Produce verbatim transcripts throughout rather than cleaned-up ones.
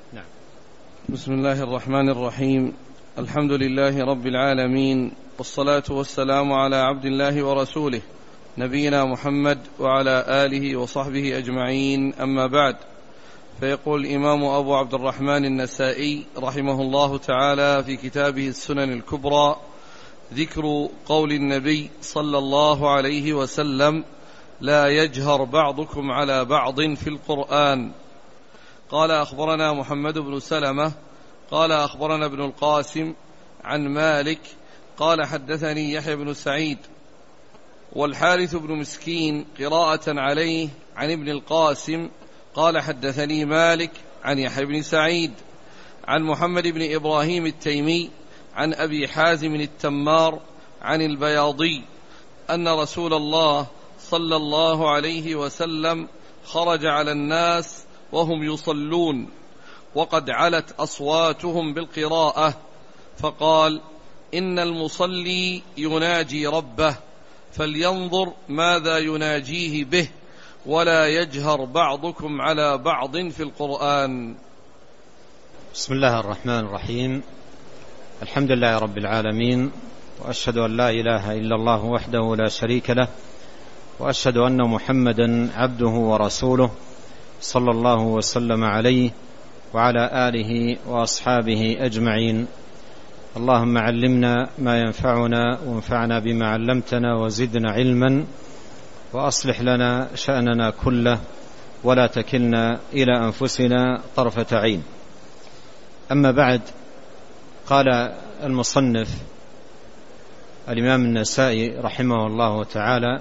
نعم. بسم الله الرحمن الرحيم. الحمد لله رب العالمين، والصلاة والسلام على عبد الله ورسوله نبينا محمد وعلى آله وصحبه أجمعين، أما بعد. فيقول الإمام أبو عبد الرحمن النسائي رحمه الله تعالى في كتابه السنن الكبرى: ذكر قول النبي صلى الله عليه وسلم: لا يجهر بعضكم على بعض في القرآن. قال: أخبرنا محمد بن سلمة قال أخبرنا ابن القاسم عن مالك قال حدثني يحيى بن سعيد والحارث بن مسكين قراءة عليه عن ابن القاسم قال حدثني مالك عن يحيى بن سعيد عن محمد بن إبراهيم التيمي عن أبي حازم التمار عن البياضي أن رسول الله صلى الله عليه وسلم خرج على الناس وهم يصلون وقد علت أصواتهم بالقراءة، فقال: إن المصلي يناجي ربه فلينظر ماذا يناجيه به، ولا يجهر بعضكم على بعض في القرآن. بسم الله الرحمن الرحيم. الحمد لله رب العالمين، وأشهد أن لا إله إلا الله وحده لا شريك له، وأشهد أن محمدا عبده ورسوله صلى الله وسلم عليه وعلى آله وأصحابه أجمعين. اللهم علمنا ما ينفعنا وانفعنا بما علمتنا وزدنا علما، وأصلح لنا شأننا كله ولا تكلنا إلى أنفسنا طرفة عين. أما بعد، قال المصنف الإمام النسائي رحمه الله تعالى: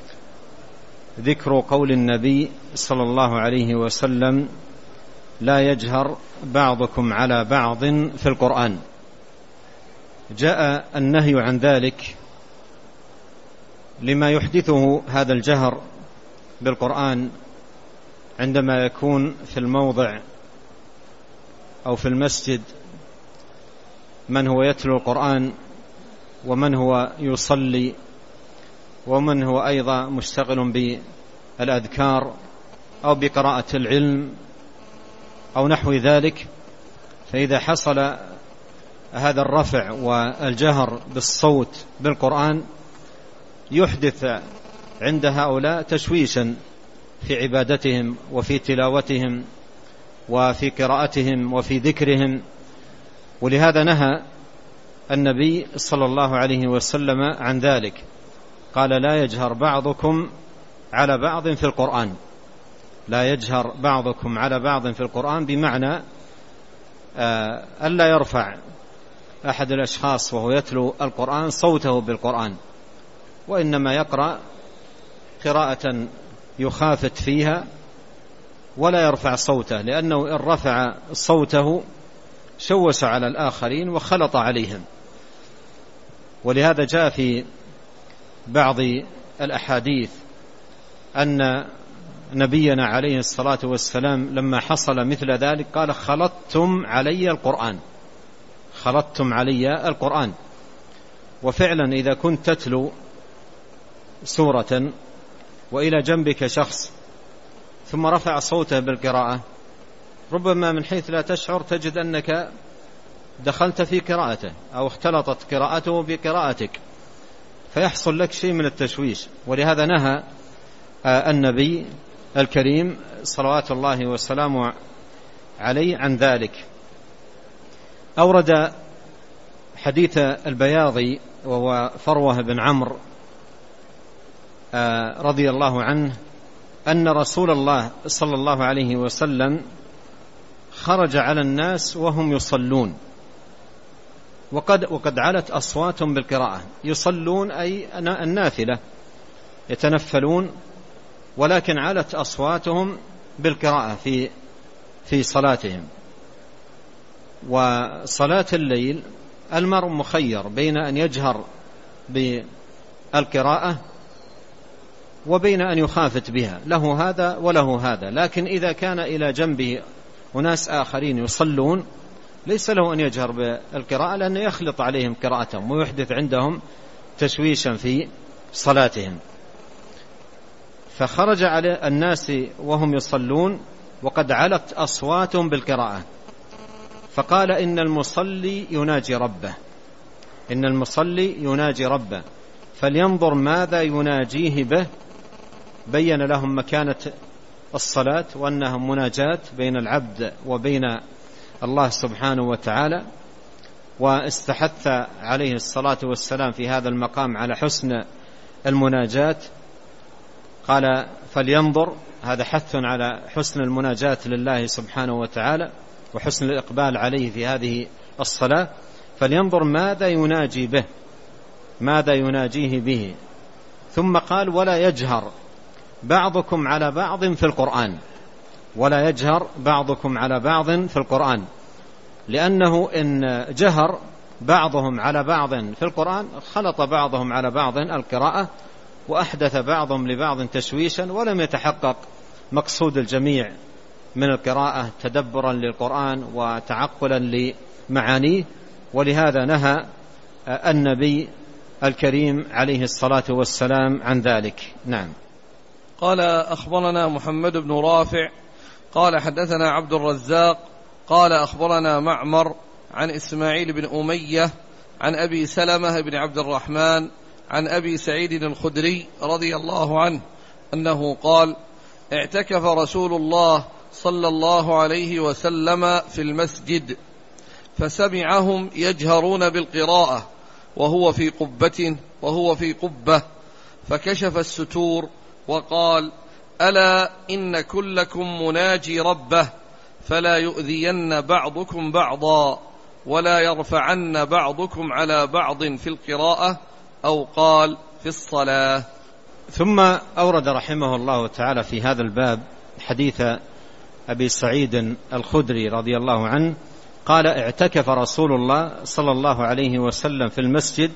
ذكر قول النبي صلى الله عليه وسلم: لا يجهر بعضكم على بعض في القرآن. جاء النهي عن ذلك لما يحدثه هذا الجهر بالقرآن عندما يكون في الموضع أو في المسجد من هو يتلو القرآن، ومن هو يصلي، ومن هو أيضا مشتغل بالأذكار أو بقراءة العلم أو نحو ذلك. فإذا حصل هذا الرفع والجهر بالصوت بالقرآن يحدث عند هؤلاء تشويشا في عبادتهم وفي تلاوتهم وفي قراءتهم وفي ذكرهم، ولهذا نهى النبي صلى الله عليه وسلم عن ذلك. قال: لا يجهر بعضكم على بعض في القرآن. لا يجهر بعضكم على بعض في القرآن بمعنى ألا يرفع أحد الأشخاص وهو يتلو القرآن صوته بالقرآن، وإنما يقرأ قراءة يخافت فيها ولا يرفع صوته، لأنه إن رفع صوته شوش على الآخرين وخلط عليهم. ولهذا جاء في بعض الأحاديث أن نبينا عليه الصلاة والسلام لما حصل مثل ذلك قال: خلطتم علي القرآن، خلطتم علي القرآن. وفعلا إذا كنت تتلو سورة وإلى جنبك شخص ثم رفع صوته بالقراءة، ربما من حيث لا تشعر تجد أنك دخلت في قراءته أو اختلطت قراءته بقراءتك، فيحصل لك شيء من التشويش. ولهذا نهى النبي الكريم صلوات الله وسلامه عليه عن ذلك. أورد حديث البياضي وهو فروة بن عمرو رضي الله عنه أن رسول الله صلى الله عليه وسلم خرج على الناس وهم يصلون وقد, وقد علت أصواتهم بالقراءة. يصلون أي النافلة، يتنفلون، ولكن علت أصواتهم بالقراءة في في صلاتهم. وصلاة الليل المرء مخير بين أن يجهر بالقراءة وبين أن يخافت بها، له هذا وله هذا. لكن إذا كان إلى جنبه وناس آخرين يصلون ليس له أن يجهر بالقراءة، لأنه يخلط عليهم قراءتهم ويحدث عندهم تشويشا في صلاتهم. فخرج على الناس وهم يصلون وقد علت أصواتهم بالقراءة، فقال إن المصلي يناجي ربه، إن المصلي يناجي ربه فلينظر ماذا يناجيه به. بين لهم مكانة الصلاة وأنها مناجاة بين العبد وبين الله سبحانه وتعالى، واستحث عليه الصلاة والسلام في هذا المقام على حسن المناجاة. قال فلينظر، هذا حث على حسن المناجاة لله سبحانه وتعالى وحسن الإقبال عليه في هذه الصلاة. فلينظر ماذا يناجي به، ماذا يناجيه به. ثم قال ولا يجهر بعضكم على بعض في القرآن، ولا يجهر بعضكم على بعض في القرآن، لأنه إن جهر بعضهم على بعض في القرآن خلط بعضهم على بعض القراءة وأحدث بعضهم لبعض تشويشا، ولم يتحقق مقصود الجميع من القراءة تدبرا للقرآن وتعقلا لمعانيه. ولهذا نهى النبي الكريم عليه الصلاة والسلام عن ذلك. نعم. قال أخبرنا محمد بن رافع قال حدثنا عبد الرزاق قال أخبرنا معمر عن إسماعيل بن أمية عن أبي سلمة بن عبد الرحمن عن أبي سعيد الخدري رضي الله عنه أنه قال اعتكف رسول الله صلى الله عليه وسلم في المسجد فسمعهم يجهرون بالقراءة وهو في قبة وهو في قبة فكشف الستور وقال ألا إن كلكم مناجي ربه فلا يؤذين بعضكم بعضا ولا يرفعن بعضكم على بعض في القراءة أو قال في الصلاة. ثم أورد رحمه الله تعالى في هذا الباب حديث أبي سعيد الخدري رضي الله عنه قال اعتكف رسول الله صلى الله عليه وسلم في المسجد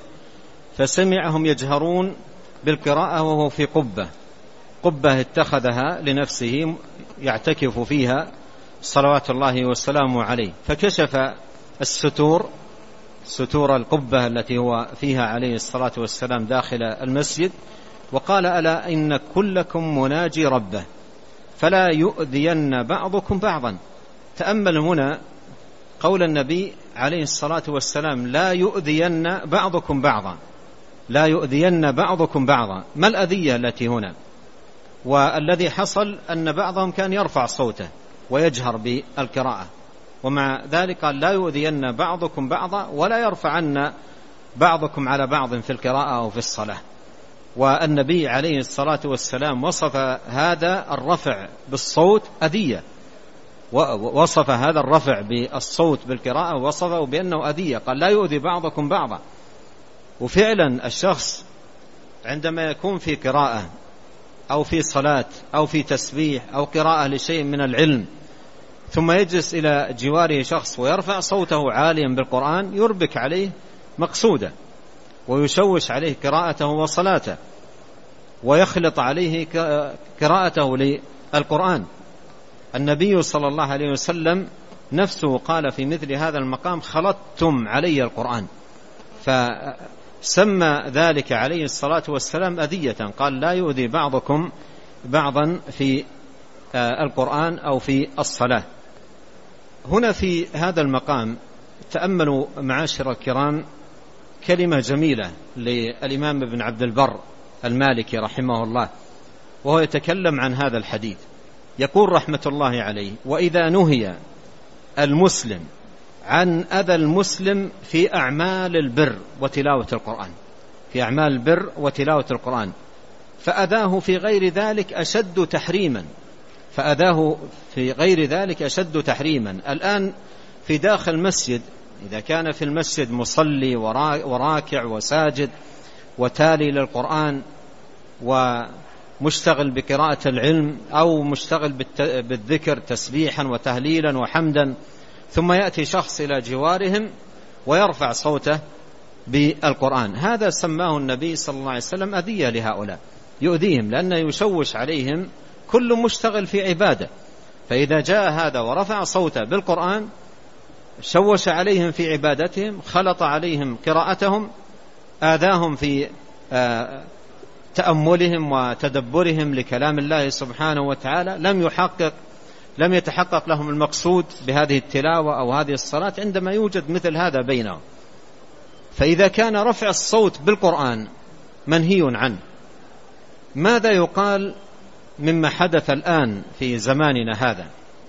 فسمعهم يجهرون بالقراءة وهو في قبة، قبة اتخذها لنفسه يعتكف فيها صلوات الله والسلام عليه، فكشف الستور، ستور القبة التي هو فيها عليه الصلاة والسلام داخل المسجد، وقال ألا إن كلكم مناجي ربه فلا يؤذين بعضكم بعضا. تأمل هنا قول النبي عليه الصلاة والسلام لا يؤذين بعضكم بعضا، لا يؤذين بعضكم بعضا. ما الأذية التي هنا؟ والذي حصل أن بعضهم كان يرفع صوته ويجهر بالقراءة، ومع ذلك قال لا يؤذين بعضكم بعضا ولا يرفعن بعضكم على بعض في القراءة أو في الصلاة. والنبي عليه الصلاة والسلام وصف هذا الرفع بالصوت أذية، ووصف هذا الرفع بالصوت بالقراءة وصفه بأنه أذية، قال لا يؤذي بعضكم بعضا. وفعلا الشخص عندما يكون في قراءة أو في صلاة أو في تسبيح أو قراءة لشيء من العلم ثم يجلس إلى جواره شخص ويرفع صوته عاليا بالقرآن يربك عليه مقصوده ويشوش عليه قراءته وصلاته ويخلط عليه قراءته للقرآن. النبي صلى الله عليه وسلم نفسه قال في مثل هذا المقام خلطتم علي القرآن، فسمى ذلك عليه الصلاة والسلام أذية، قال لا يؤذي بعضكم بعضا في القرآن أو في الصلاة. هنا في هذا المقام تأملوا معاشر الكرام كلمة جميلة للإمام ابن عبد البر المالكي رحمه الله وهو يتكلم عن هذا الحديث، يقول رحمة الله عليه وإذا نهي المسلم عن أذى المسلم في أعمال البر وتلاوة القرآن، في أعمال البر وتلاوة القرآن فأذاه في غير ذلك أشد تحريما، فأذاه في غير ذلك أشد تحريما. الآن في داخل المسجد إذا كان في المسجد مصلي وراكع وساجد وتالي للقرآن ومشتغل بقراءة العلم أو مشتغل بالذكر تسبيحا وتهليلا وحمدا، ثم يأتي شخص إلى جوارهم ويرفع صوته بالقرآن، هذا سماه النبي صلى الله عليه وسلم أذية لهؤلاء، يؤذيهم لأنه يشوش عليهم، كل مشتغل في عبادة، فإذا جاء هذا ورفع صوته بالقرآن شوش عليهم في عبادتهم، خلط عليهم قراءتهم، آذاهم في تأملهم وتدبرهم لكلام الله سبحانه وتعالى، لم يحقق لم يتحقق لهم المقصود بهذه التلاوة أو هذه الصلاة عندما يوجد مثل هذا بينهم. فإذا كان رفع الصوت بالقرآن منهي عنه، ماذا يقال مما حدث الآن في زماننا هذا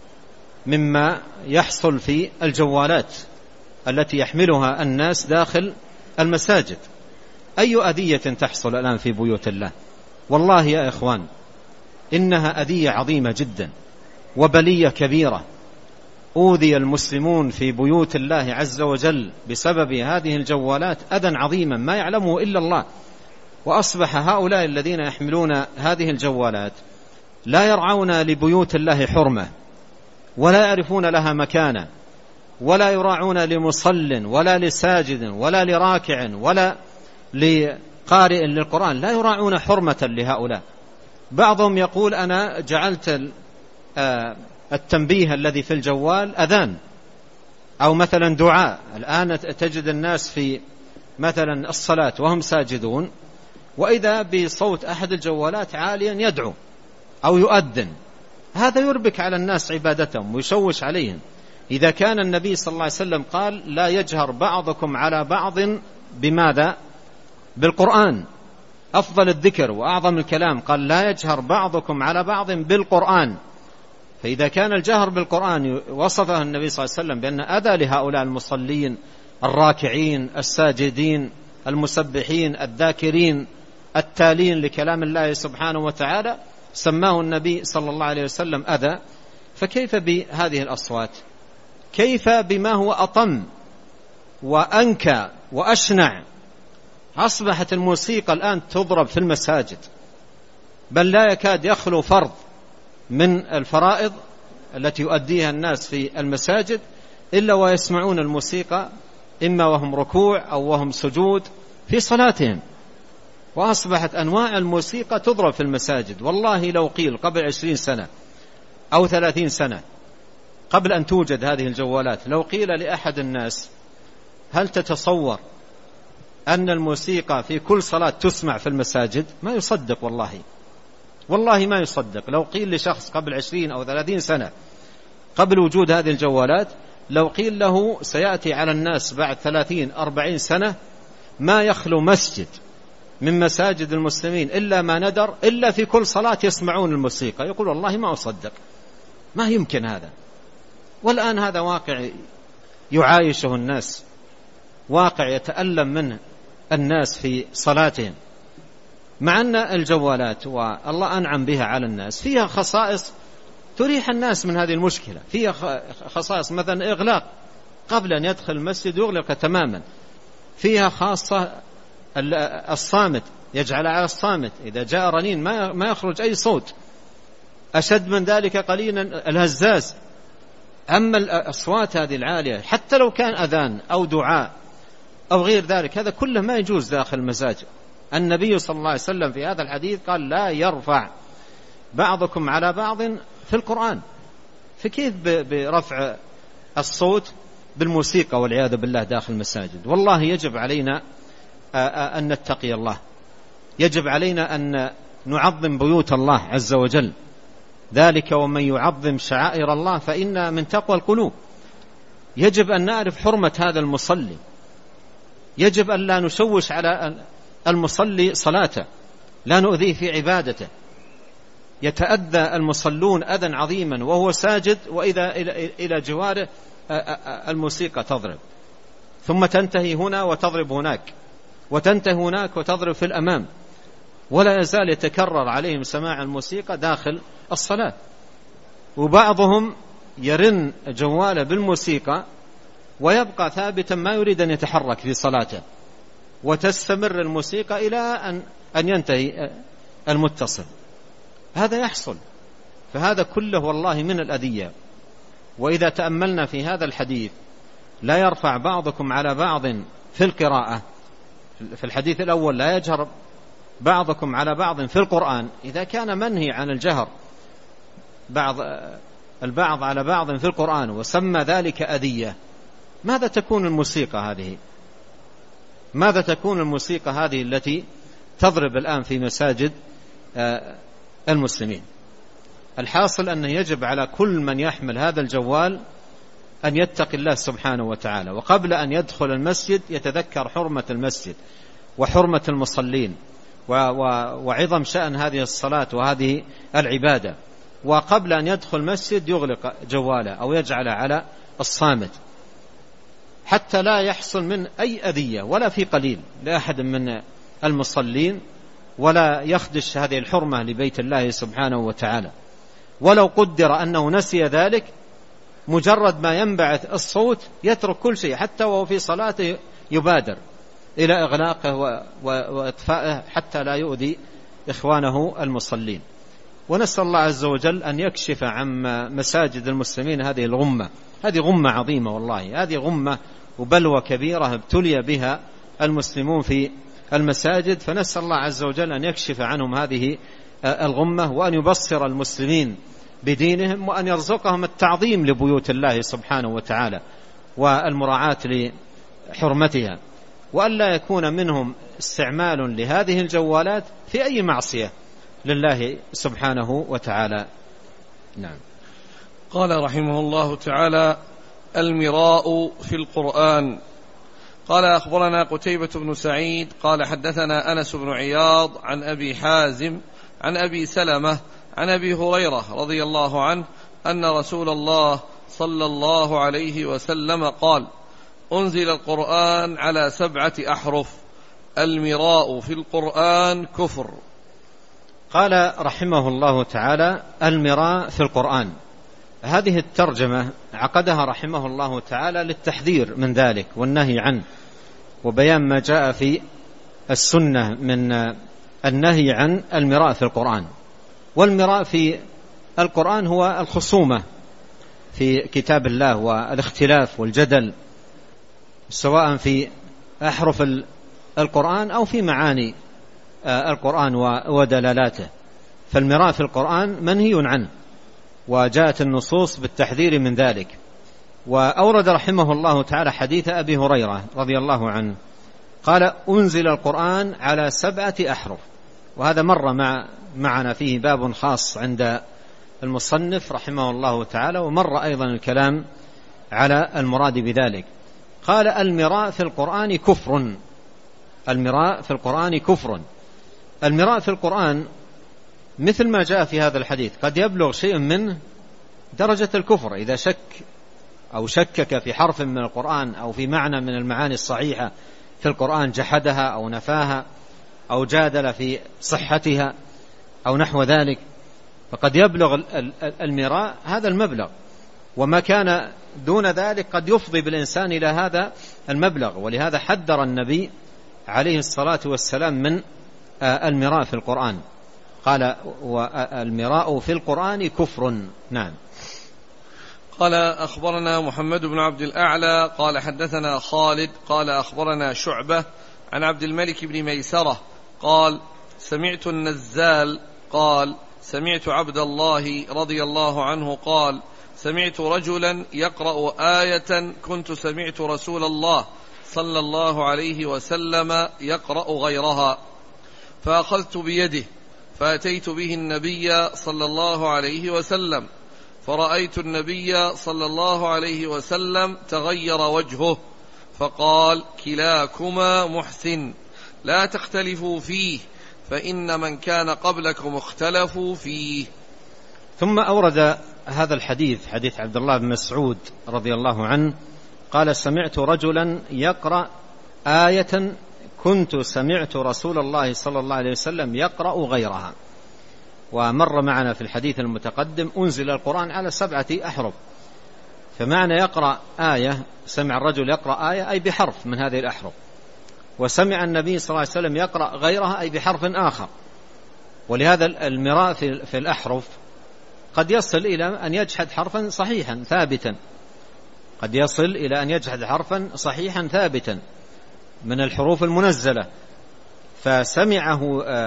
مما يحصل في الجوالات التي يحملها الناس داخل المساجد؟ أي أذية تحصل الآن في بيوت الله؟ والله يا إخوان إنها أذية عظيمة جدا وبلية كبيرة. أوذي المسلمون في بيوت الله عز وجل بسبب هذه الجوالات أذى عظيما ما يعلمه إلا الله. وأصبح هؤلاء الذين يحملون هذه الجوالات لا يرعون لبيوت الله حرمة، ولا يعرفون لها مكانة، ولا يراعون لمصل ولا لساجد ولا لراكع ولا لقارئ للقرآن، لا يراعون حرمة لهؤلاء. بعضهم يقول أنا جعلت التنبيه الذي في الجوال أذان أو مثلا دعاء. الآن تجد الناس في مثلا الصلاة وهم ساجدون وإذا بصوت أحد الجوالات عاليا يدعو أو يؤذن، هذا يربك على الناس عبادتهم ويشوش عليهم. إذا كان النبي صلى الله عليه وسلم قال لا يجهر بعضكم على بعض بماذا؟ بالقرآن، أفضل الذكر وأعظم الكلام، قال لا يجهر بعضكم على بعض بالقرآن. فإذا كان الجهر بالقرآن وصفه النبي صلى الله عليه وسلم بأن أذى لهؤلاء المصلين الراكعين الساجدين المسبحين الذاكرين التالين لكلام الله سبحانه وتعالى، سماه النبي صلى الله عليه وسلم أذى، فكيف بهذه الأصوات؟ كيف بما هو أطم وأنكى وأشنع؟ أصبحت الموسيقى الآن تضرب في المساجد، بل لا يكاد يخلو فرض من الفرائض التي يؤديها الناس في المساجد إلا ويسمعون الموسيقى، إما وهم ركوع أو وهم سجود في صلاتهم. وأصبحت أنواع الموسيقى تضرب في المساجد. والله لو قيل قبل عشرين سنة أو ثلاثين سنة قبل أن توجد هذه الجوالات، لو قيل لأحد الناس هل تتصور أن الموسيقى في كل صلاة تسمع في المساجد؟ ما يصدق، والله والله ما يصدق. لو قيل لشخص قبل عشرين أو ثلاثين سنة قبل وجود هذه الجوالات، لو قيل له سيأتي على الناس بعد ثلاثين أربعين سنة ما يخلو مسجد من مساجد المسلمين إلا ما ندر إلا في كل صلاة يسمعون الموسيقى، يقول والله ما أصدق، ما يمكن هذا. والآن هذا واقع يعايشه الناس، واقع يتألم منه الناس في صلاتهم، مع أن الجوالات والله أنعم بها على الناس فيها خصائص تريح الناس من هذه المشكلة. فيها خصائص مثلا إغلاق قبل أن يدخل المسجد يغلق تماما. فيها خاصة الصامت، يجعل على الصامت، إذا جاء رنين ما يخرج أي صوت. أشد من ذلك قليلا الهزاز. أما الأصوات هذه العالية حتى لو كان أذان أو دعاء أو غير ذلك، هذا كله ما يجوز داخل المساجد. النبي صلى الله عليه وسلم في هذا الحديث قال لا يرفع بعضكم على بعض في القرآن. فكيف برفع الصوت بالموسيقى والعياذ بالله داخل المساجد؟ والله يجب علينا أن نتقي الله، يجب علينا أن نعظم بيوت الله عز وجل، ذلك ومن يعظم شعائر الله فإن من تقوى القلوب. يجب أن نعرف حرمة هذا المصلي، يجب أن لا نشوش على المصلي صلاته، لا نؤذيه في عبادته. يتأذى المصلون أذى عظيما وهو ساجد، وإذا إلى جواره الموسيقى تضرب، ثم تنتهي هنا وتضرب هناك، وتنتهي هناك وتضرب في الأمام، ولا يزال يتكرر عليهم سماع الموسيقى داخل الصلاة. وبعضهم يرن جواله بالموسيقى ويبقى ثابتا ما يريد أن يتحرك في صلاته، وتستمر الموسيقى إلى أن أن ينتهي المتصل. هذا يحصل، فهذا كله والله من الأذية. وإذا تأملنا في هذا الحديث لا يرفع بعضكم على بعض في القراءة، في الحديث الأول لا يجهر بعضكم على بعض في القرآن، إذا كان منهي عن الجهر بعض البعض على بعض في القرآن وسمى ذلك أذية، ماذا تكون الموسيقى هذه؟ ماذا تكون الموسيقى هذه التي تضرب الآن في مساجد المسلمين؟ الحاصل أنه يجب على كل من يحمل هذا الجوال أن يتقي الله سبحانه وتعالى، وقبل أن يدخل المسجد يتذكر حرمة المسجد وحرمة المصلين وعظم شأن هذه الصلاة وهذه العبادة، وقبل أن يدخل المسجد يغلق جواله أو يجعل على الصامت حتى لا يحصل من أي أذية ولا في قليل لأحد من المصلين، ولا يخدش هذه الحرمة لبيت الله سبحانه وتعالى. ولو قدر أنه نسي ذلك، مجرد ما ينبعث الصوت يترك كل شيء حتى وهو في صلاته، يبادر إلى إغلاقه وإطفائه حتى لا يؤذي إخوانه المصلين. ونسأل الله عز وجل أن يكشف عن مساجد المسلمين هذه الغمة، هذه غمة عظيمة والله، هذه غمة وبلوى كبيرة ابتلي بها المسلمون في المساجد، فنسأل الله عز وجل أن يكشف عنهم هذه الغمة، وأن يبصر المسلمين بدينهم، وأن يرزقهم التعظيم لبيوت الله سبحانه وتعالى والمراعاة لحرمتها، وأن لا يكون منهم استعمال لهذه الجوالات في أي معصية لله سبحانه وتعالى. نعم. قال رحمه الله تعالى: المراء في القرآن. قال: أخبرنا قتيبة بن سعيد قال حدثنا أنس بن عياض عن أبي حازم عن أبي سلمة عن أبي هريرة رضي الله عنه أن رسول الله صلى الله عليه وسلم قال: أنزل القرآن على سبعة أحرف، المراء في القرآن كفر. قال رحمه الله تعالى: المراء في القرآن. هذه الترجمة عقدها رحمه الله تعالى للتحذير من ذلك والنهي عنه، وبيان ما جاء في السنة من النهي عن المراء في القرآن. والمراء في القرآن هو الخصومة في كتاب الله والاختلاف والجدل، سواء في أحرف القرآن أو في معاني القرآن ودلالاته. فالمراء في القرآن منهي عنه، وجاءت النصوص بالتحذير من ذلك. وأورد رحمه الله تعالى حديث أبي هريرة رضي الله عنه قال: أنزل القرآن على سبعة أحرف. وهذا مر مع معنا فيه باب خاص عند المصنف رحمه الله تعالى، ومر أيضا الكلام على المراد بذلك. قال: المراء في القرآن كفر. المراء في القرآن كفر. المراء في القرآن مثل ما جاء في هذا الحديث قد يبلغ شيء منه درجة الكفر، إذا شك أو شكك في حرف من القرآن أو في معنى من المعاني الصحيحة في القرآن، جحدها أو نفاها أو جادل في صحتها أو نحو ذلك، فقد يبلغ المراء هذا المبلغ. وما كان دون ذلك قد يفضي بالإنسان إلى هذا المبلغ، ولهذا حذر النبي عليه الصلاة والسلام من المراء في القرآن. قال: والمراء في القرآن كفر. نعم. قال: أخبرنا محمد بن عبد الأعلى قال حدثنا خالد قال أخبرنا شعبة عن عبد الملك بن ميسرة قال: سمعت النزال قال: سمعت عبد الله رضي الله عنه قال: سمعت رجلا يقرأ آية كنت سمعت رسول الله صلى الله عليه وسلم يقرأ غيرها، فأخذت بيده فأتيت به النبي صلى الله عليه وسلم، فرأيت النبي صلى الله عليه وسلم تغير وجهه فقال: كلاكما محسن لا تختلفوا فيه، فإن من كان قبلكم اختلفوا فيه. ثم أورد هذا الحديث حديث عبد الله بن مسعود رضي الله عنه قال: سمعت رجلا يقرأ آية كنت سمعت رسول الله صلى الله عليه وسلم يقرأ غيرها. ومر معنا في الحديث المتقدم أنزل القرآن على سبعة أحرف، فمعنى يقرأ آية، سمع الرجل يقرأ آية أي بحرف من هذه الأحرف، وسمع النبي صلى الله عليه وسلم يقرأ غيرها أي بحرف آخر. ولهذا المراء في الأحرف قد يصل إلى أن يجحد حرفا صحيحا ثابتا، قد يصل إلى أن يجحد حرفا صحيحا ثابتا من الحروف المنزلة، فسمعه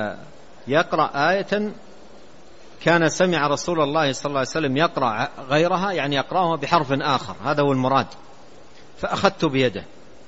يقرأ آية كان سمع رسول الله صلى الله عليه وسلم يقرأ غيرها، يعني يقرأها بحرف آخر، هذا هو المراد. فأخذت بيده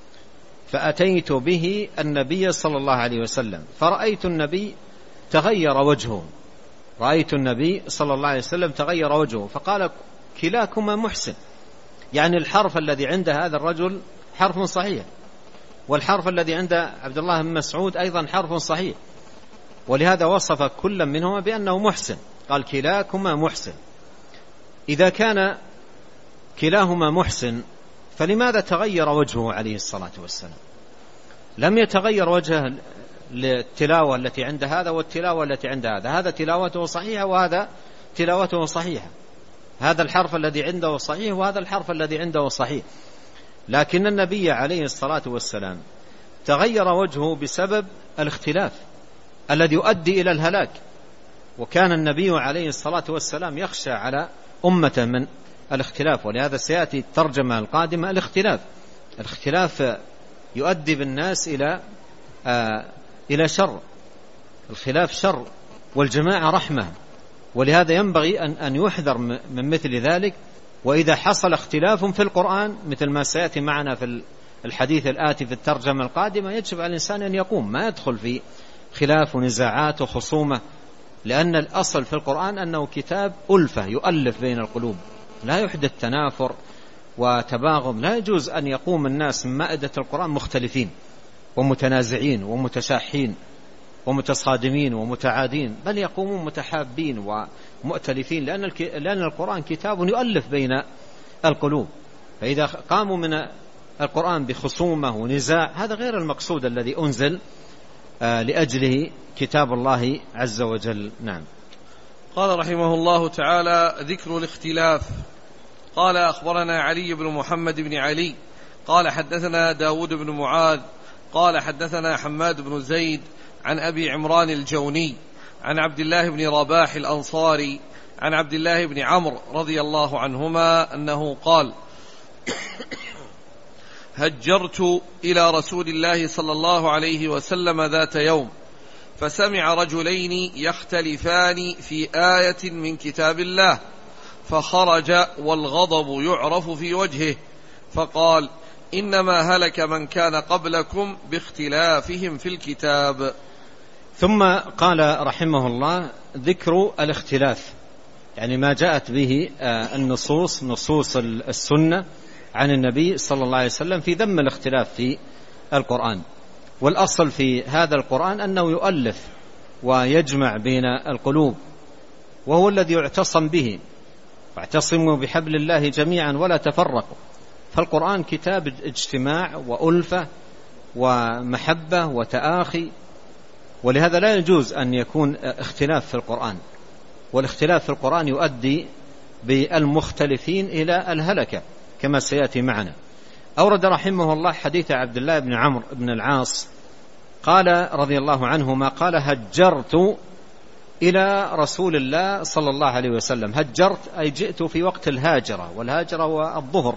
فأتيت به النبي صلى الله عليه وسلم، فرأيت النبي تغير وجهه، رأيت النبي صلى الله عليه وسلم تغير وجهه، فقال كلاكما محسن، يعني الحرف الذي عند هذا الرجل حرف صحيح، والحرف الذي عند عبد الله بن مسعود أيضا حرف صحيح، ولهذا وصف كل منهما بأنه محسن، قال كلاكما محسن. إذا كان كلاهما محسن فلماذا تغير وجهه عليه الصلاة والسلام؟ لم يتغير وجهه للتلاوة التي عند هذا والتلاوة التي عند هذا، هذا تلاوته صحيحة وهذا تلاوته صحيحة، هذا الحرف الذي عنده صحيح وهذا الحرف الذي عنده صحيح، لكن النبي عليه الصلاة والسلام تغير وجهه بسبب الاختلاف الذي يؤدي إلى الهلاك، وكان النبي عليه الصلاة والسلام يخشى على أمته من الاختلاف، ولهذا سيأتي الترجمة القادمة الاختلاف الاختلاف يؤدي بالناس إلى آه إلى شر، الخلاف شر والجماعة رحمة، ولهذا ينبغي أن أن يحذر من مثل ذلك. وإذا حصل اختلاف في القرآن مثل ما سيأتي معنا في الحديث الآتي في الترجمة القادمة، يجب على الإنسان أن يقوم ما يدخل في خلاف ونزاعات وخصومة، لأن الأصل في القرآن أنه كتاب ألفة يؤلف بين القلوب، لا يحدث تنافر وتباغض، لا يجوز أن يقوم الناس من مائدة القرآن مختلفين ومتنازعين ومتشاحين ومتصادمين ومتعادين، بل يقومون متحابين ومؤتلفين، لأن لأن القرآن كتاب يؤلف بين القلوب، فإذا قاموا من القرآن بخصومة ونزاع هذا غير المقصود الذي أنزل لأجله كتاب الله عز وجل. نعم. قال رحمه الله تعالى: ذكر الاختلاف. قال: أخبرنا علي بن محمد بن علي قال حدثنا داود بن معاذ قال حدثنا حماد بن زيد عن أبي عمران الجوني عن عبد الله بن رباح الأنصاري عن عبد الله بن عمرو رضي الله عنهما أنه قال: هجرت إلى رسول الله صلى الله عليه وسلم ذات يوم، فسمع رجلين يختلفان في آية من كتاب الله، فخرج والغضب يعرف في وجهه، فقال: إنما هلك من كان قبلكم باختلافهم في الكتاب. ثم قال رحمه الله: ذكر الاختلاف، يعني ما جاءت به النصوص نصوص السنة عن النبي صلى الله عليه وسلم في ذم الاختلاف في القرآن. والأصل في هذا القرآن أنه يؤلف ويجمع بين القلوب، وهو الذي يعتصم به، واعتصموا بحبل الله جميعا ولا تفرقوا، فالقرآن كتاب اجتماع وألفة ومحبة وتآخي، ولهذا لا يجوز أن يكون اختلاف في القرآن، والاختلاف في القرآن يؤدي بالمختلفين إلى الهلكة كما سيأتي معنا. أورد رحمه الله حديث عبد الله بن عمرو بن العاص قال رضي الله عنهما قال: هجرت إلى رسول الله صلى الله عليه وسلم. هجرت أي جئت في وقت الهاجرة، والهاجرة هو الظهر،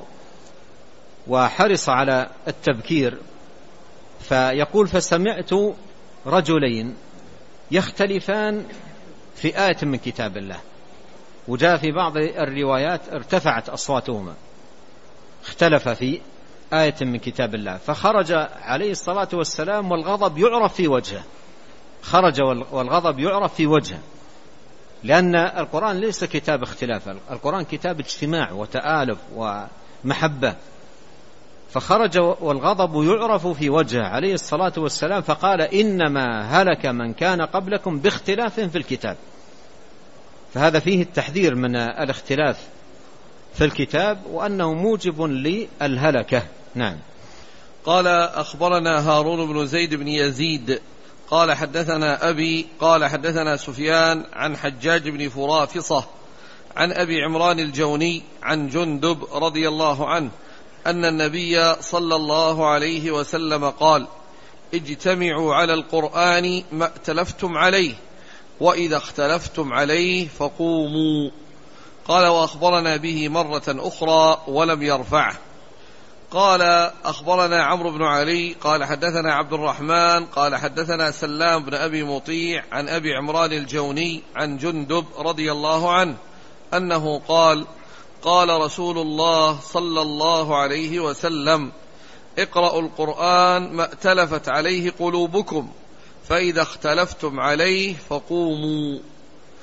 وحرص على التبكير، فيقول: فسمعت رجلين يختلفان في آية من كتاب الله، وجاء في بعض الروايات ارتفعت أصواتهما، اختلف في آية من كتاب الله، فخرج عليه الصلاة والسلام والغضب يعرف في وجهه، خرج والغضب يعرف في وجهه، لأن القرآن ليس كتاب اختلاف، القرآن كتاب اجتماع وتآلف ومحبة، فخرج والغضب يعرف في وجهه عليه الصلاة والسلام، فقال: إنما هلك من كان قبلكم باختلاف في الكتاب. فهذا فيه التحذير من الاختلاف في الكتاب، وأنه موجب للهلكة. نعم. قال: أخبرنا هارون بن زيد بن يزيد قال حدثنا أبي قال حدثنا سفيان عن حجاج بن فرافصة عن أبي عمران الجوني عن جندب رضي الله عنه أن النبي صلى الله عليه وسلم قال: اجتمعوا على القرآن ما ائتلفتم عليه، وإذا اختلفتم عليه فقوموا. قال: وأخبرنا به مرة أخرى ولم يرفعه. قال: أخبرنا عمرو بن علي قال حدثنا عبد الرحمن قال حدثنا سلام بن أبي مطيع عن أبي عمران الجوني عن جندب رضي الله عنه أنه قال: قال رسول الله صلى الله عليه وسلم: اقرأوا القرآن ما ائتلفت عليه قلوبكم، فإذا اختلفتم عليه فقوموا.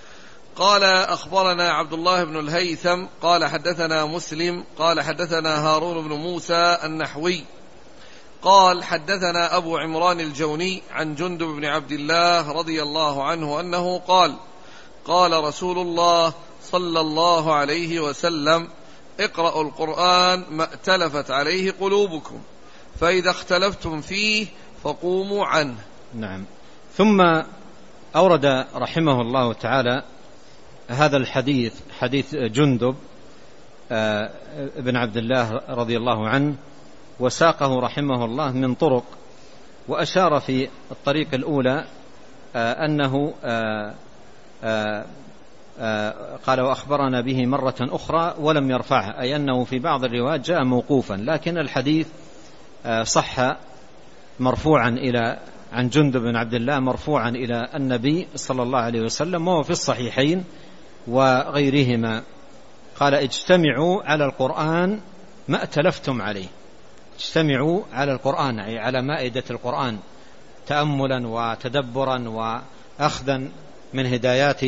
قال أخبرنا عبد الله بن الهيثم قال حدثنا مسلم قال حدثنا هارون بن موسى النحوي قال حدثنا أبو عمران الجوني عن جندب بن عبد الله رضي الله عنه أنه قال قال رسول الله صلى الله عليه وسلم اقرأوا القرآن ما ائتلفت عليه قلوبكم فإذا اختلفتم فيه فقوموا عنه. نعم. ثم أورد رحمه الله تعالى هذا الحديث حديث جندب بن عبد الله رضي الله عنه وساقه رحمه الله من طرق، وأشار في الطريق الأولى أنه قال وأخبرنا به مرة أخرى ولم يرفعها، أي أنه في بعض الروايات جاء موقوفا، لكن الحديث صح مرفوعا إلى عن جندب بن عبد الله مرفوعا إلى النبي صلى الله عليه وسلم، وهو في الصحيحين وغيرهما. قال اجتمعوا على القرآن ما ائتلفتم عليه، اجتمعوا على القرآن أي على مائدة القرآن تأملا وتدبرا وأخذا من هدايات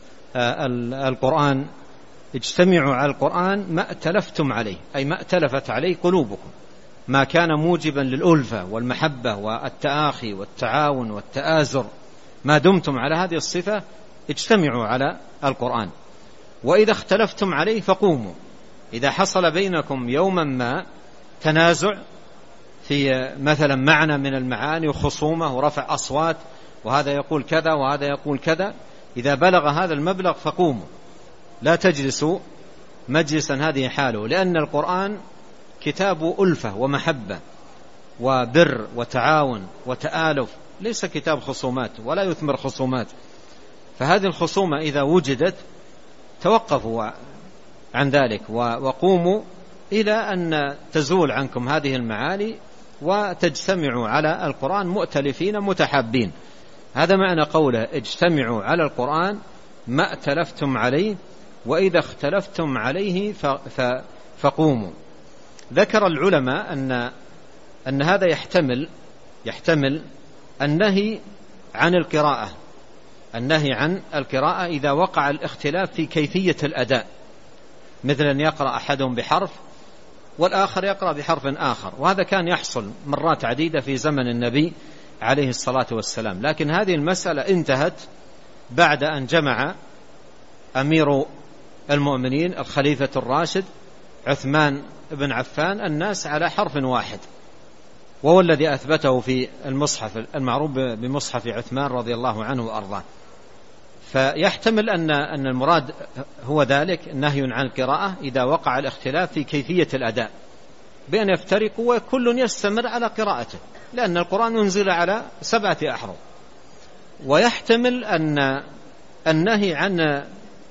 القرآن. اجتمعوا على القرآن ما ائتلفتم عليه أي ما ائتلفت عليه قلوبكم، ما كان موجبا للألفة والمحبة والتآخي والتعاون والتآزر، ما دمتم على هذه الصفة اجتمعوا على القرآن. وإذا اختلفتم عليه فقوموا، إذا حصل بينكم يوما ما تنازع في مثلا معنى من المعاني وخصومة ورفع أصوات وهذا يقول كذا وهذا يقول كذا، إذا بلغ هذا المبلغ فقوموا، لا تجلسوا مجلسا هذه حاله، لأن القرآن كتاب ألفة ومحبة وبر وتعاون وتآلف، ليس كتاب خصومات ولا يثمر خصومات. فهذه الخصومة إذا وجدت توقفوا عن ذلك وقوموا إلى أن تزول عنكم هذه المعاني وتجتمعوا على القرآن مؤتلفين متحابين. هذا معنى قوله اجتمعوا على القرآن ما ائتلفتم عليه وإذا اختلفتم عليه فقوموا. ذكر العلماء أن أن هذا يحتمل يحتمل النهي عن القراءة، النهي عن القراءة إذا وقع الاختلاف في كيفية الأداء، مثل أن يقرأ أحدهم بحرف والآخر يقرأ بحرف آخر، وهذا كان يحصل مرات عديدة في زمن النبي عليه الصلاة والسلام. لكن هذه المسألة انتهت بعد أن جمع أمير المؤمنين الخليفة الراشد عثمان بن عفان الناس على حرف واحد، وهو الذي أثبته في المصحف المعروف بمصحف عثمان رضي الله عنه وأرضاه. فيحتمل أن أن المراد هو ذلك نهي عن القراءة إذا وقع الاختلاف في كيفية الأداء بأن يفترقوا وكل يستمر على قراءته، لأن القرآن ينزل على سبعة أحرف. ويحتمل أن النهي عن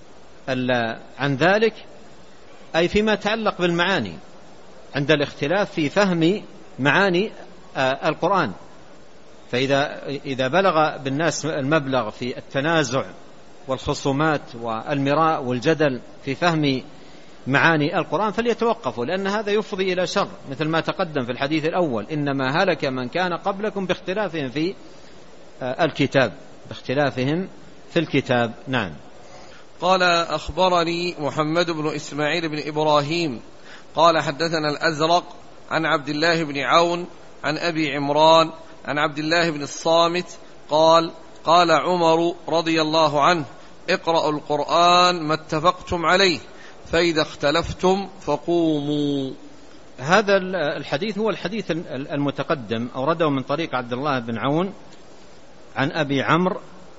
عن ذلك أي فيما يتعلق بالمعاني، عند الاختلاف في فهم معاني القرآن. فإذا إذا بلغ بالناس المبلغ في التنازع والخصومات والمراء والجدل في فهم معاني القرآن فليتوقفوا، لأن هذا يفضي إلى شر، مثل ما تقدم في الحديث الأول إنما هلك من كان قبلكم باختلافهم في الكتاب، باختلافهم في الكتاب. نعم. قال أخبرني محمد بن إسماعيل بن إبراهيم قال حدثنا الأزرق عن عبد الله بن عون عن أبي عمران عن عبد الله بن الصامت قال قال عمر رضي الله عنه اقرأوا القرآن ما اتفقتم عليه فإذا اختلفتم فقوموا. هذا الحديث هو الحديث المتقدم، أورده من طريق عبد الله بن عون عن أبي عمرو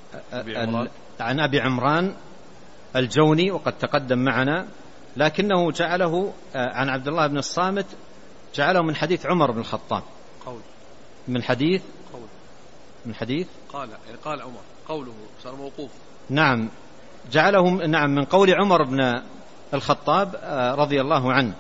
عن أبي عمران الجوني، وقد تقدم معنا، لكنه جعله عن عبد الله بن الصامت جعله من حديث عمر بن الخطاب قول من حديث قول من حديث قال يعني قال عمر قوله صار موقوف. نعم جعله نعم من قول عمر بن الخطاب رضي الله عنه.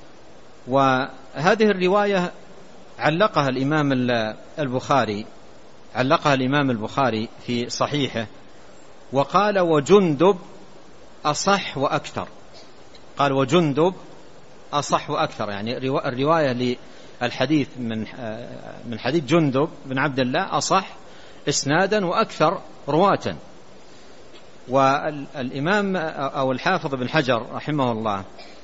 وهذه الرواية علقها الإمام البخاري علقها الإمام البخاري في صحيحه، وقال وجندب أصح وأكثر، قال وجندب أصح وأكثر، يعني الرواية للحديث من من حديث جندب بن عبد الله أصح إسنادا وأكثر رواة. والإمام أو الحافظ بن حجر رحمه الله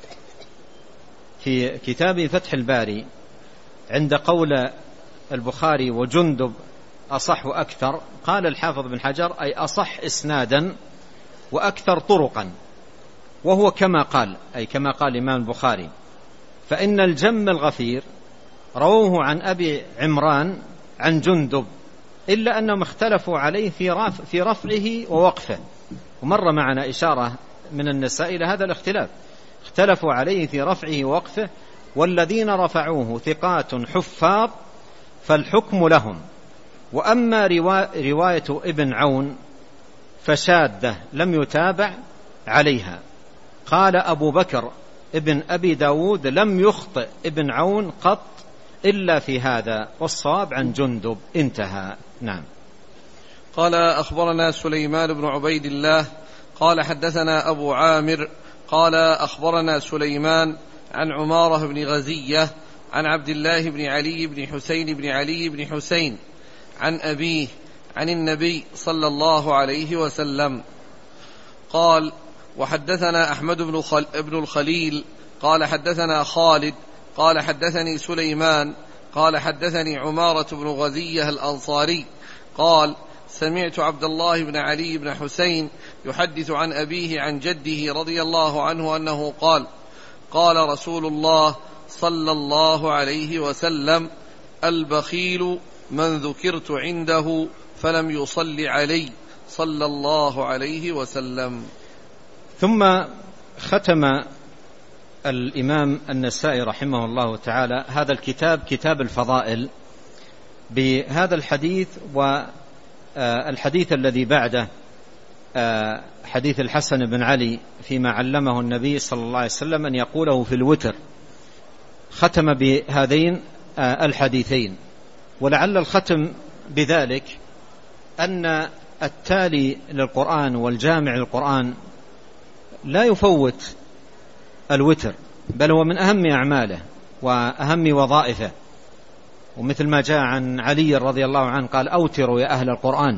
في كتاب فتح الباري عند قول البخاري وجندب أصح وأكثر، قال الحافظ بن حجر أي أصح إسنادا وأكثر طرقا، وهو كما قال، أي كما قال الإمام البخاري، فإن الجم الغفير رووه عن أبي عمران عن جندب، إلا أنهم اختلفوا عليه في رفعه ووقفه، ومر معنا إشارة من النساء إلى هذا الاختلاف، اختلفوا عليه في رفعه ووقفه، والذين رفعوه ثقات حفاظ فالحكم لهم. وأما رواية ابن عون فشادة لم يتابع عليها. قال أبو بكر ابن أبي داود لم يخطئ ابن عون قط إلا في هذا، والصواب عن جندب. انتهى. نعم. قال أخبرنا سليمان بن عبيد الله قال حدثنا أبو عامر قال أخبرنا سليمان عن عمارة بن غزية عن عبد الله بن علي بن حسين بن علي بن حسين عن أبيه عن النبي صلى الله عليه وسلم قال: وحدثنا أحمد بن, خل... بن الخليل قال حدثنا خالد قال حدثني سليمان قال حدثني عمارة بن غزية الأنصاري قال: سمعت عبد الله بن علي بن حسين يحدث عن أبيه عن جده رضي الله عنه أنه قال: قال رسول الله صلى الله عليه وسلم: البخيل من ذكرت عنده فلم يصل علي صلى الله عليه وسلم. ثم ختم الإمام النسائي رحمه الله تعالى هذا الكتاب، كتاب الفضائل، بهذا الحديث والحديث الذي بعده، حديث الحسن بن علي فيما علمه النبي صلى الله عليه وسلم أن يقوله في الوتر. ختم بهذين الحديثين، ولعل الختم بذلك أن التالي للقرآن والجامع للقرآن لا يفوت الوتر، بل هو من أهم أعماله وأهم وظائفه، ومثل ما جاء عن علي رضي الله عنه قال: أوتروا يا أهل القرآن.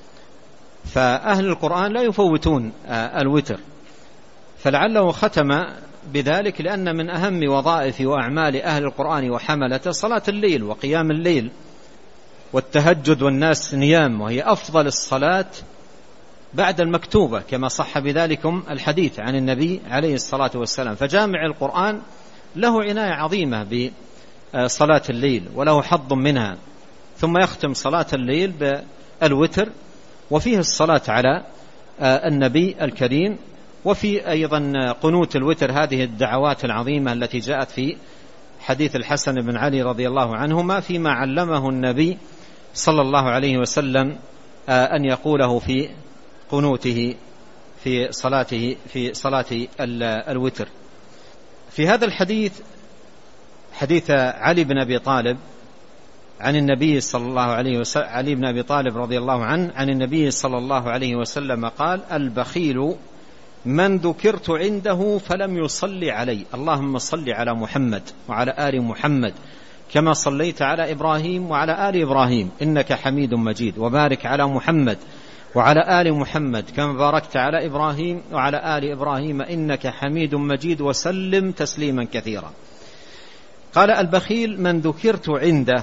فأهل القرآن لا يفوتون الوتر، فلعله ختم بذلك لأن من أهم وظائف وأعمال أهل القرآن وحملته صلاة الليل وقيام الليل والتهجد والناس نيام، وهي أفضل الصلاة بعد المكتوبة كما صح بذلكم الحديث عن النبي عليه الصلاة والسلام. فجامع القرآن له عناية عظيمة بصلاة الليل وله حظ منها، ثم يختم صلاة الليل بالوتر، وفيه الصلاة على النبي الكريم، وفي أيضا قنوت الوتر هذه الدعوات العظيمة التي جاءت في حديث الحسن بن علي رضي الله عنهما فيما علمه النبي صلى الله عليه وسلم أن يقوله في قنوته في صلاته في صلاة الوتر. في هذا الحديث، حديث علي بن أبي طالب عن النبي صلى الله عليه وسلم، علي بن أبي طالب رضي الله عنه عن النبي صلى الله عليه وسلم قال: البخيل من ذكرت عنده فلم يصلي علي. اللهم صل على محمد وعلى آل محمد كما صليت على إبراهيم وعلى آل إبراهيم إنك حميد مجيد، وبارك على محمد وعلى آل محمد كما باركت على إبراهيم وعلى آل إبراهيم إنك حميد مجيد، وسلم تسليما كثيرا. قال: البخيل من ذكرت عنده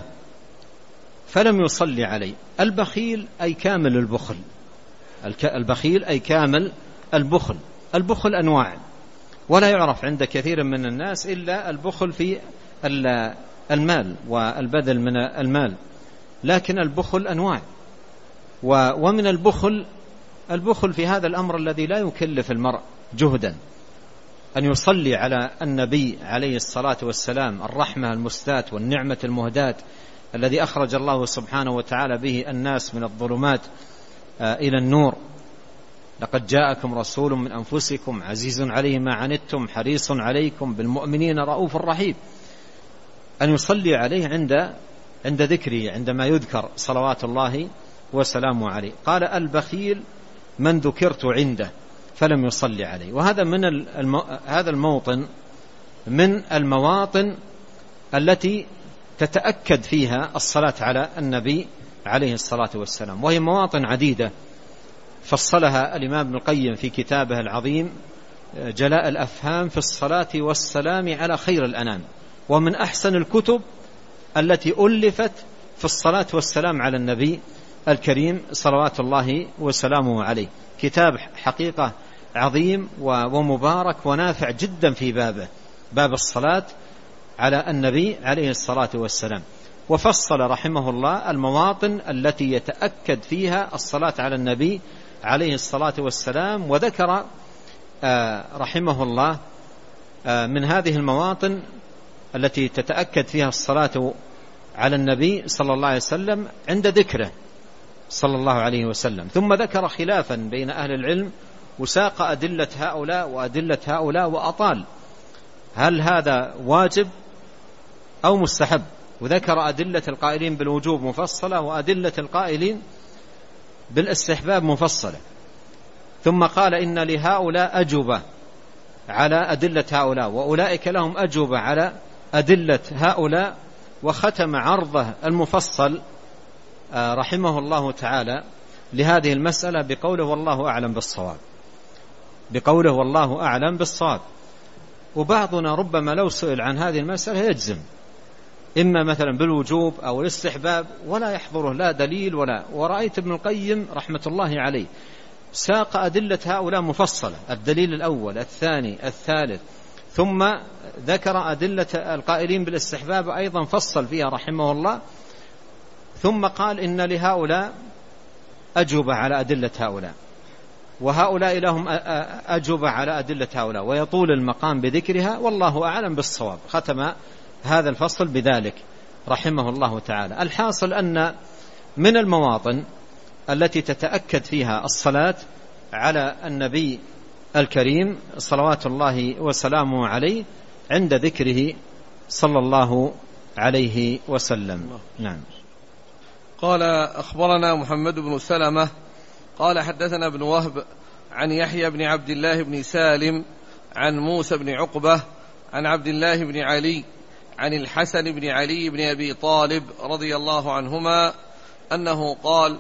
فلم يصلي علي. البخيل أي كامل البخل، البخيل أي كامل البخل. البخل أنواع، ولا يعرف عند كثير من الناس إلا البخل في المال والبذل من المال، لكن البخل أنواع. ومن البخل البخل في هذا الأمر الذي لا يكلف المرء جهدا، أن يصلي على النبي عليه الصلاة والسلام الرحمة المستاة والنعمة المهداة الذي أخرج الله سبحانه وتعالى به الناس من الظلمات إلى النور. لقد جاءكم رسول من أنفسكم عزيز عليه ما عنتم حريص عليكم بالمؤمنين رؤوف رحيم. أن يصلي عليه عند عند ذكره، عندما يذكر صلوات الله وسلامه عليه. قال: البخيل من ذكرت عنده فلم يصلي عليه. وهذا من المو... هذا الموطن من المواطن التي تتأكد فيها الصلاة على النبي عليه الصلاة والسلام، وهي مواطن عديدة فصلها الإمام ابن القيم في كتابه العظيم جلاء الأفهام في الصلاة والسلام على خير الأنام، ومن أحسن الكتب التي ألفت في الصلاة والسلام على النبي الكريم صلوات الله وسلامه عليه. كتاب حقيقة عظيم ومبارك ونافع جدا في بابه، باب الصلاة على النبي عليه الصلاة والسلام. وفصل رحمه الله المواطن التي يتأكد فيها الصلاة على النبي عليه الصلاة والسلام، وذكر رحمه الله من هذه المواطن التي تتأكد فيها الصلاة على النبي صلى الله عليه وسلم عند ذكره صلى الله عليه وسلم. ثم ذكر خلافا بين أهل العلم وساق أدلة هؤلاء وأدلة هؤلاء وأطال هل هذا واجب أو مستحب، وذكر أدلة القائلين بالوجوب مفصلة وأدلة القائلين بالاستحباب مفصلة. ثم قال إن لهؤلاء أجوبة على أدلة هؤلاء، وأولئك لهم أجوبة على أدلة هؤلاء. وختم عرضه المفصل رحمه الله تعالى لهذه المسألة بقوله والله أعلم بالصواب، بقوله والله أعلم بالصواب. وبعضنا ربما لو سئل عن هذه المسألة يجزم إما مثلا بالوجوب أو الاستحباب ولا يحضره لا دليل ولا. ورأيت ابن القيم رحمة الله عليه ساق أدلة هؤلاء مفصلة، الدليل الأول الثاني الثالث، ثم ذكر أدلة القائلين بالاستحباب أيضا فصل فيها رحمه الله. ثم قال إن لهؤلاء أجوبة على أدلة هؤلاء، وهؤلاء لهم أجوبة على أدلة هؤلاء، ويطول المقام بذكرها والله أعلم بالصواب. ختم هذا الفصل بذلك رحمه الله تعالى. الحاصل أن من المواطن التي تتأكد فيها الصلاة على النبي الكريم صلوات الله وسلامه عليه عند ذكره صلى الله عليه وسلم. نعم. قال أخبرنا محمد بن سلمة قال حدثنا ابن وهب عن يحيى بن عبد الله بن سالم عن موسى بن عقبة عن عبد الله بن علي عن الحسن بن علي بن أبي طالب رضي الله عنهما أنه قال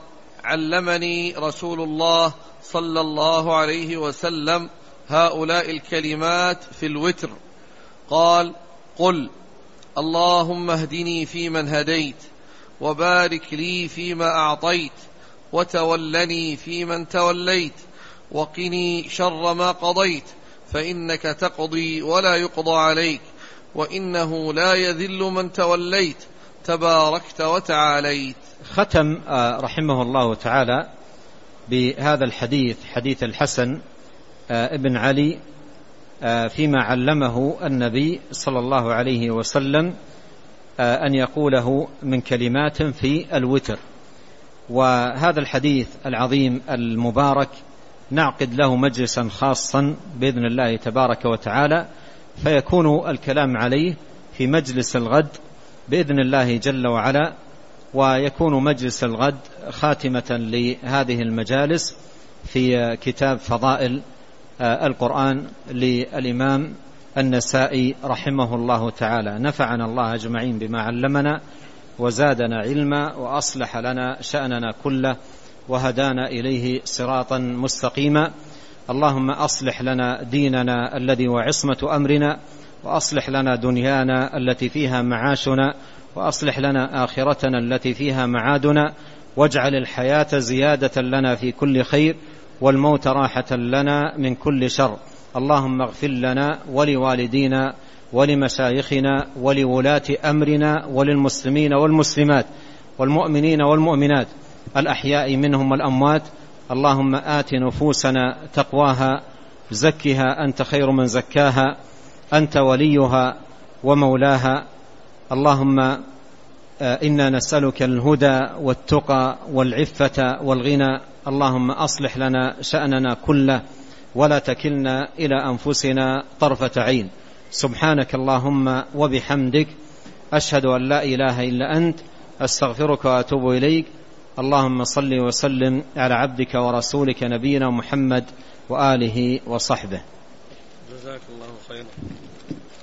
علمني رسول الله صلى الله عليه وسلم هؤلاء الكلمات في الوتر. قال قل اللهم اهدني فيمن هديت، وبارك لي فيما أعطيت، وتولني فيمن توليت، وقني شر ما قضيت، فإنك تقضي ولا يقضى عليك، وإنه لا يذل من توليت، تباركت وتعاليت. ختم رحمه الله تعالى بهذا الحديث، حديث الحسن ابن علي فيما علمه النبي صلى الله عليه وسلم أن يقوله من كلمات في الوتر. وهذا الحديث العظيم المبارك نعقد له مجلسا خاصا بإذن الله تبارك وتعالى، فيكون الكلام عليه في مجلس الغد بإذن الله جل وعلا، ويكون مجلس الغد خاتمة لهذه المجالس في كتاب فضائل القرآن للإمام النسائي رحمه الله تعالى. نفعنا الله أجمعين بما علمنا وزادنا علما وأصلح لنا شأننا كله وهدانا إليه صراطا مستقيما. اللهم أصلح لنا ديننا الذي وعصمة أمرنا، وأصلح لنا دنيانا التي فيها معاشنا، وأصلح لنا آخرتنا التي فيها معادنا، واجعل الحياة زيادة لنا في كل خير، والموت راحة لنا من كل شر. اللهم اغفر لنا ولوالدينا ولمشايخنا ولولاة أمرنا وللمسلمين والمسلمات والمؤمنين والمؤمنات الأحياء منهم والأموات. اللهم آت نفوسنا تقواها، زكها أنت خير من زكاها، أنت وليها ومولاها. اللهم إنا نسألك الهدى والتقى والعفة والغنى. اللهم أصلح لنا شأننا كله ولا تكلنا إلى أنفسنا طرفة عين. سبحانك اللهم وبحمدك، أشهد أن لا إله إلا أنت، أستغفرك وأتوب إليك. اللهم صل وسلم على عبدك ورسولك نبينا محمد وآله وصحبه. جزاك الله خيرا.